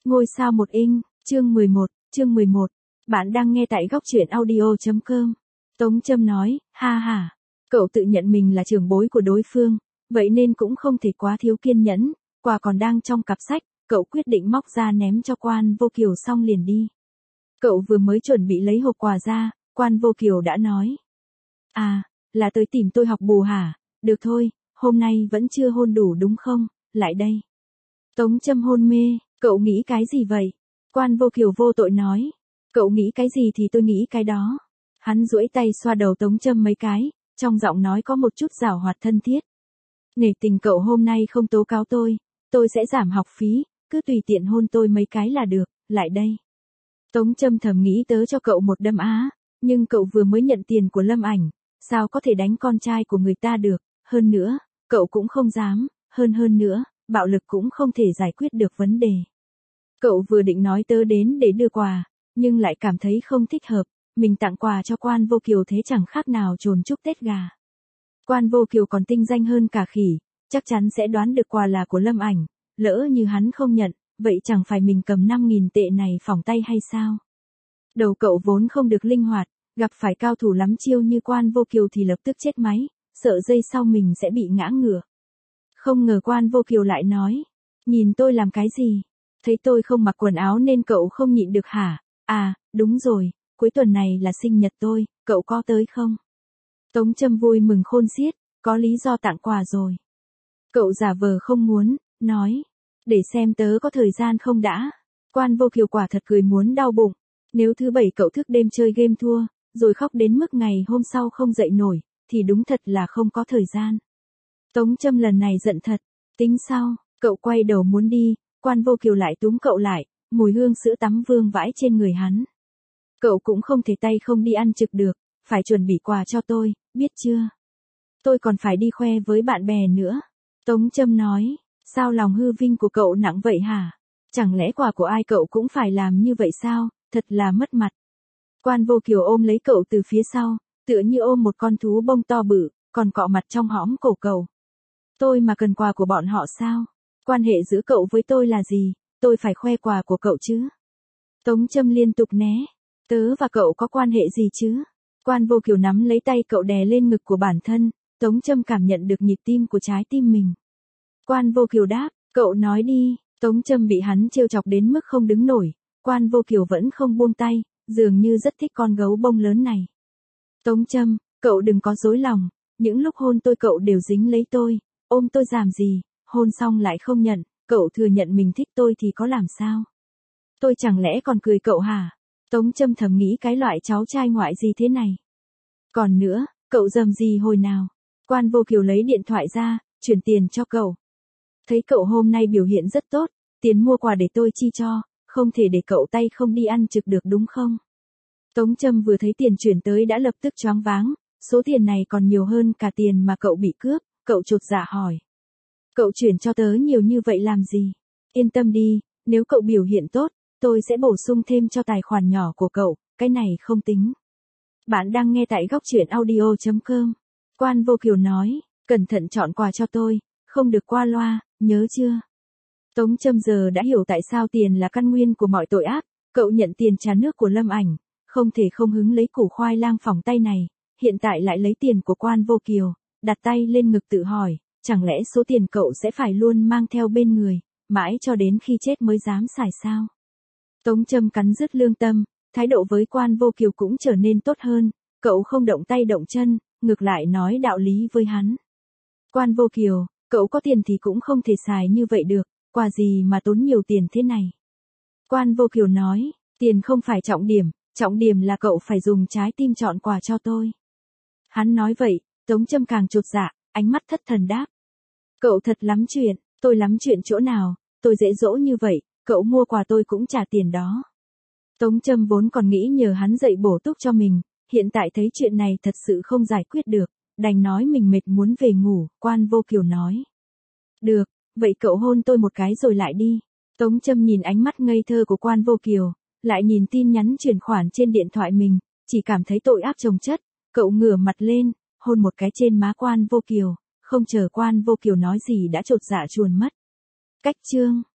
Ngôi sao một inch, chương 11. Bạn đang nghe tại góc truyện audio.com. Tống Trâm nói, ha ha. Cậu tự nhận mình là trưởng bối của đối phương, vậy nên cũng không thể quá thiếu kiên nhẫn, quà còn đang trong cặp sách, cậu quyết định móc ra ném cho Quan Vô Kiều xong liền đi. Cậu vừa mới chuẩn bị lấy hộp quà ra, Quan Vô Kiều đã nói. À, là tới tìm tôi học bù hả? Được thôi, hôm nay vẫn chưa hôn đủ đúng không? Lại đây. Tống Trâm hôn mê, cậu nghĩ cái gì vậy? Quan Vô Kiều vô tội nói. Cậu nghĩ cái gì thì tôi nghĩ cái đó. Hắn duỗi tay xoa đầu Tống Trâm mấy cái, trong giọng nói có một chút giảo hoạt thân thiết. Nể tình cậu hôm nay không tố cáo tôi sẽ giảm học phí, cứ tùy tiện hôn tôi mấy cái là được, lại đây. Tống Trâm thầm nghĩ tớ cho cậu một đâm á, nhưng cậu vừa mới nhận tiền của Lâm Ảnh, sao có thể đánh con trai của người ta được, hơn nữa, cậu cũng không dám, hơn nữa, bạo lực cũng không thể giải quyết được vấn đề. Cậu vừa định nói tớ đến để đưa quà, nhưng lại cảm thấy không thích hợp, mình tặng quà cho Quan Vô Kiều thế chẳng khác nào chồn chúc Tết gà. Quan Vô Kiều còn tinh danh hơn cả khỉ, chắc chắn sẽ đoán được quà là của Lâm Ảnh, lỡ như hắn không nhận, vậy chẳng phải mình cầm 5.000 tệ này phỏng tay hay sao? Đầu cậu vốn không được linh hoạt, gặp phải cao thủ lắm chiêu như Quan Vô Kiều thì lập tức chết máy, sợ giây sau mình sẽ bị ngã ngửa. Không ngờ Quan Vô Kiều lại nói, nhìn tôi làm cái gì? Thấy tôi không mặc quần áo nên cậu không nhịn được hả? À, đúng rồi, cuối tuần này là sinh nhật tôi, cậu có tới không? Tống Trâm vui mừng khôn xiết, có lý do tặng quà rồi. Cậu giả vờ không muốn, nói, để xem tớ có thời gian không đã. Quan Vô Kiều quả thật cười muốn đau bụng, nếu thứ bảy cậu thức đêm chơi game thua, rồi khóc đến mức ngày hôm sau không dậy nổi, thì đúng thật là không có thời gian. Tống Trâm lần này giận thật, tính sau, cậu quay đầu muốn đi, Quan Vô Kiều lại túm cậu lại, mùi hương sữa tắm vương vãi trên người hắn. Cậu cũng không thể tay không đi ăn trực được, phải chuẩn bị quà cho tôi, biết chưa? Tôi còn phải đi khoe với bạn bè nữa. Tống Trâm nói, sao lòng hư vinh của cậu nặng vậy hả? Chẳng lẽ quà của ai cậu cũng phải làm như vậy sao? Thật là mất mặt. Quan Vô Kiều ôm lấy cậu từ phía sau, tựa như ôm một con thú bông to bự, còn cọ mặt trong hõm cổ cậu. Tôi mà cần quà của bọn họ sao? Quan hệ giữa cậu với tôi là gì? Tôi phải khoe quà của cậu chứ? Tống Trâm liên tục né. Tớ và cậu có quan hệ gì chứ? Quan Vô Kiều nắm lấy tay cậu đè lên ngực của bản thân, Tống Trâm cảm nhận được nhịp tim của trái tim mình. Quan Vô Kiều đáp, cậu nói đi. Tống Trâm bị hắn trêu chọc đến mức không đứng nổi, Quan Vô Kiều vẫn không buông tay, dường như rất thích con gấu bông lớn này. Tống Trâm, cậu đừng có dối lòng, những lúc hôn tôi cậu đều dính lấy tôi, ôm tôi làm gì, hôn xong lại không nhận, cậu thừa nhận mình thích tôi thì có làm sao? Tôi chẳng lẽ còn cười cậu hả? Tống Trâm thầm nghĩ cái loại cháu trai ngoại gì thế này. Còn nữa, cậu dầm gì hồi nào? Quan Vô Kiều lấy điện thoại ra, chuyển tiền cho cậu. Thấy cậu hôm nay biểu hiện rất tốt, tiền mua quà để tôi chi cho, không thể để cậu tay không đi ăn trực được đúng không? Tống Trâm vừa thấy tiền chuyển tới đã lập tức choáng váng, số tiền này còn nhiều hơn cả tiền mà cậu bị cướp, cậu chột dạ hỏi. Cậu chuyển cho tớ nhiều như vậy làm gì? Yên tâm đi, nếu cậu biểu hiện tốt, tôi sẽ bổ sung thêm cho tài khoản nhỏ của cậu, cái này không tính. Bạn đang nghe tại góc truyện audio.com. Quan Vô Kiều nói, cẩn thận chọn quà cho tôi, không được qua loa, nhớ chưa? Tống Trâm giờ đã hiểu tại sao tiền là căn nguyên của mọi tội ác, cậu nhận tiền trà nước của Lâm Ảnh, không thể không hứng lấy củ khoai lang phỏng tay này, hiện tại lại lấy tiền của Quan Vô Kiều, đặt tay lên ngực tự hỏi, chẳng lẽ số tiền cậu sẽ phải luôn mang theo bên người, mãi cho đến khi chết mới dám xài sao? Tống Trâm cắn rứt lương tâm, thái độ với Quan Vô Kiều cũng trở nên tốt hơn, cậu không động tay động chân, ngược lại nói đạo lý với hắn. Quan Vô Kiều, cậu có tiền thì cũng không thể xài như vậy được, quà gì mà tốn nhiều tiền thế này. Quan Vô Kiều nói, tiền không phải trọng điểm là cậu phải dùng trái tim chọn quà cho tôi. Hắn nói vậy, Tống Trâm càng chột dạ, ánh mắt thất thần đáp. Cậu thật lắm chuyện, tôi lắm chuyện chỗ nào, tôi dễ dỗ như vậy, cậu mua quà tôi cũng trả tiền đó. Tống Trâm vốn còn nghĩ nhờ hắn dạy bổ túc cho mình, hiện tại thấy chuyện này thật sự không giải quyết được, đành nói mình mệt muốn về ngủ, Quan Vô Kiều nói. Được, vậy cậu hôn tôi một cái rồi lại đi. Tống Trâm nhìn ánh mắt ngây thơ của Quan Vô Kiều, lại nhìn tin nhắn chuyển khoản trên điện thoại mình, chỉ cảm thấy tội ác chồng chất, cậu ngửa mặt lên, hôn một cái trên má Quan Vô Kiều, không chờ Quan Vô Kiều nói gì đã chột dạ chuồn mất. Cách chương